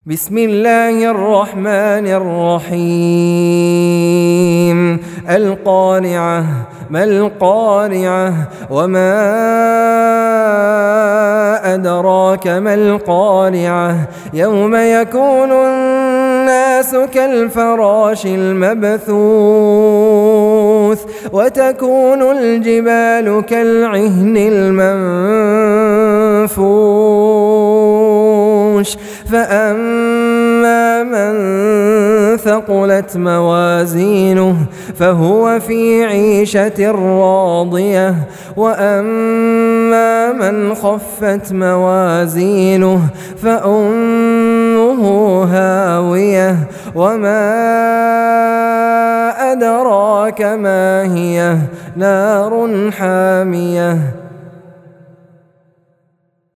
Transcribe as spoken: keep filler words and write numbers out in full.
بسم الله الرحمن الرحيم القارعة ما القارعة وما أدراك ما القارعة يوم يكون الناس كالفراش المبثوث وتكون الجبال كالعهن المنفوش فأما من ثقلت موازينه فهو في عيشة راضية وأما من خفت موازينه فأمه هاوية وما أدراك ما هي نار حامية